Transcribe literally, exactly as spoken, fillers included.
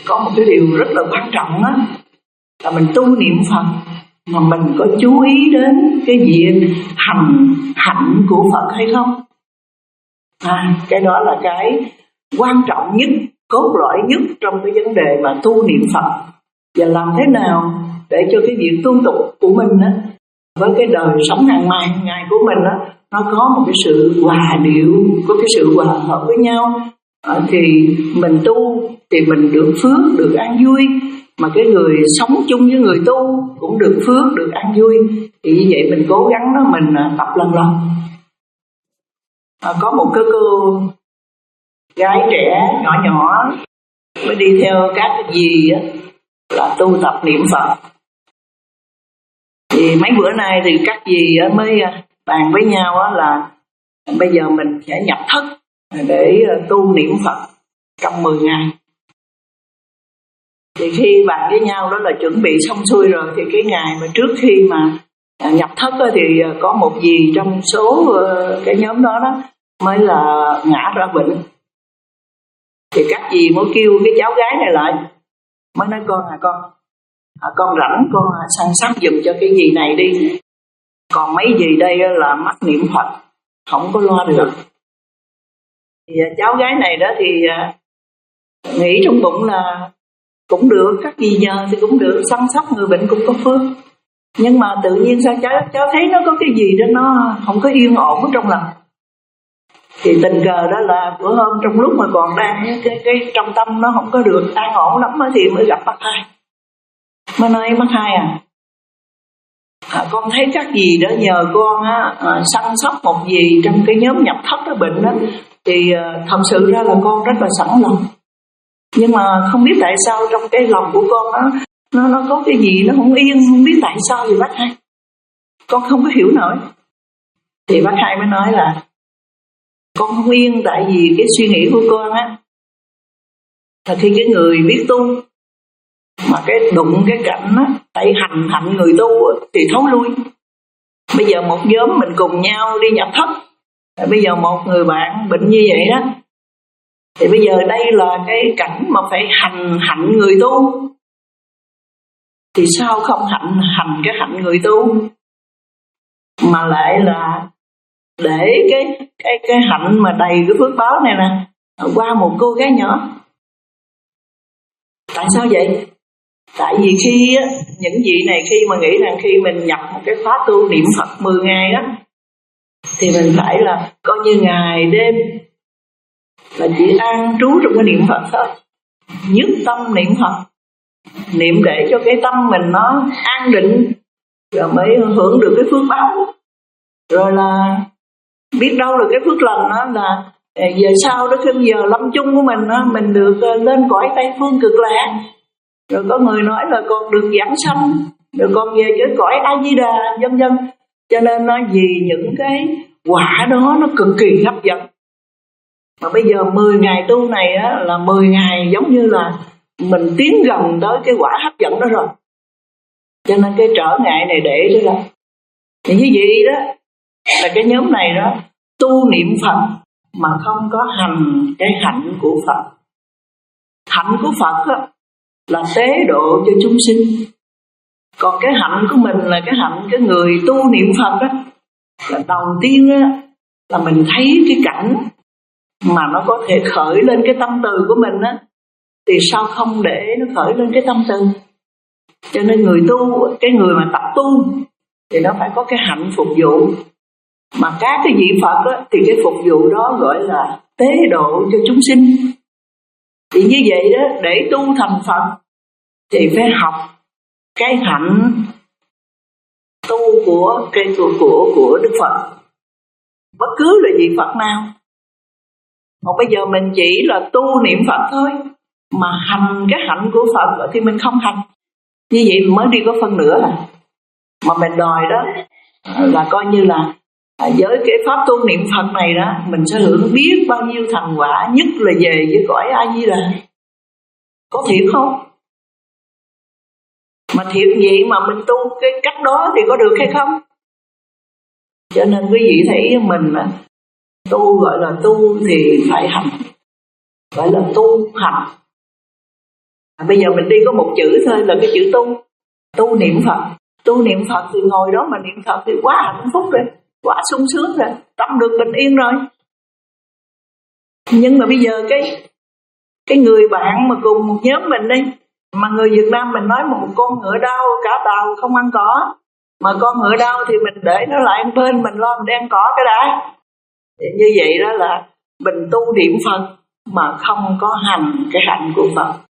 có một cái điều rất là quan trọng á, là mình tu niệm Phật mà mình có chú ý đến cái việc hành hạnh của Phật hay không? À, cái đó là cái quan trọng nhất, cốt lõi nhất trong cái vấn đề mà tu niệm Phật. Và làm thế nào để cho cái việc tu tục của mình á, với cái đời sống hàng ngày, hàng ngày của mình á, nó có một cái sự hòa điệu, có cái sự hòa hợp với nhau. À, thì mình tu thì mình được phước, được an vui, mà cái người sống chung với người tu cũng được phước, được an vui. Thì như vậy mình cố gắng đó, mình tập lần lần. À, có một cái cô gái trẻ nhỏ nhỏ mới đi theo các cái gì á, là tu tập niệm Phật. Thì mấy bữa nay thì các dì mới bàn với nhau là bây giờ mình sẽ nhập thất để tu niệm Phật trong mười ngày. Thì khi bàn với nhau đó là chuẩn bị xong xuôi rồi, thì cái ngày mà trước khi mà nhập thất thì có một dì trong số cái nhóm đó đó mới là ngã ra bệnh. Thì các dì mới kêu cái cháu gái này lại, mới nói con à con à, con rảnh con săn sóc giùm cho cái dì này đi, còn mấy dì đây là mắc niệm Phật không có lo được. Thì cháu gái này đó thì nghĩ trong bụng là cũng được, các dì nhờ thì cũng được, săn sóc người bệnh cũng có phước. Nhưng mà tự nhiên sao cháu cháu thấy nó có cái gì đó nó không có yên ổn ở trong lòng. Thì tình cờ đó là bữa hôm trong lúc mà còn đang cái, cái trong tâm nó không có được an ổn lắm thì mới gặp bác Hai. Mới nói bác Hai à, à con thấy các dì đó nhờ con á, à, săn sóc một dì trong cái nhóm nhập thất đó bệnh đó, thì à, thật sự ra là con rất là sẵn lòng. Nhưng mà không biết tại sao trong cái lòng của con đó, nó nó có cái gì nó không yên, không biết tại sao thì bác Hai, con không có hiểu nổi. Thì bác Hai mới nói là con không yên tại vì cái suy nghĩ của con á, là khi cái người biết tu mà cái đụng cái cảnh á, tại hành hạnh người tu thì thấu lui. Bây giờ một nhóm mình cùng nhau đi nhập thất, bây giờ một người bạn bệnh như vậy đó, thì bây giờ đây là cái cảnh mà phải hành hạnh người tu, thì sao không hạnh hành cái hạnh người tu, mà lại là để cái cái cái hạnh mà đầy cái phước báo này nè qua một cô gái nhỏ. Tại sao vậy? Tại vì khi á, những vị này khi mà nghĩ rằng khi mình nhập một cái khóa tu niệm Phật mười ngày đó, thì mình phải là coi như ngày đêm là chỉ an trú trong cái niệm Phật thôi, nhất tâm niệm Phật, niệm để cho cái tâm mình nó an định, rồi mới hưởng được cái phước báo. Rồi là biết đâu là cái phước lành đó là về sau đó, khi giờ lâm chung của mình đó, mình được lên cõi Tây Phương Cực Lạc. Rồi có người nói là còn được giảng sanh, rồi còn về cái cõi A Di Đà, vân vân. Cho nên nói vì những cái quả đó nó cực kỳ hấp dẫn. Mà bây giờ mười ngày tu này á, là mười ngày giống như là mình tiến gần tới cái quả hấp dẫn đó rồi. Cho nên cái trở ngại này để đó là thì như vậy đó, là cái nhóm này đó tu niệm Phật mà không có hành cái hạnh của Phật. Hạnh của Phật đó, là tế độ cho chúng sinh. Còn cái hạnh của mình là cái hạnh cái người tu niệm Phật đó, là đầu tiên á, là mình thấy cái cảnh mà nó có thể khởi lên cái tâm từ của mình á, thì sao không để nó khởi lên cái tâm từ. Cho nên người tu, cái người mà tập tu thì nó phải có cái hạnh phục vụ. Mà các cái vị Phật á, thì cái phục vụ đó gọi là tế độ cho chúng sinh. Thì như vậy đó, để tu thành Phật thì phải học cái hạnh tu của cái của của của Đức Phật, bất cứ là vị Phật nào. Còn bây giờ mình chỉ là tu niệm Phật thôi, mà hành cái hạnh của Phật thì mình không hành. Như vậy mới đi có phân nửa là. Mà mình đòi đó là coi như là với cái pháp tu niệm Phật này đó, mình sẽ hưởng biết bao nhiêu thành quả, nhất là về với cõi A Di Đà. Có thiệt không? Mà thiệt vậy mà mình tu cái cách đó thì có được hay không? Cho nên quý vị thấy mình tu gọi là tu thì phải hành, gọi là tu hành. À, bây giờ mình đi có một chữ thôi là cái chữ tu. Tu niệm Phật. Tu niệm Phật thì ngồi đó mà niệm Phật thì quá hạnh phúc rồi, quá sung sướng rồi, tâm được bình yên rồi. Nhưng mà bây giờ cái cái người bạn mà cùng một nhóm mình đi, mà người Việt Nam mình nói một con ngựa đau cả tàu không ăn cỏ, mà con ngựa đau thì mình để nó lại một bên, mình lo mình đi ăn cỏ cái đã. Thì như vậy đó là mình tu niệm Phật mà không có hành cái hạnh của Phật.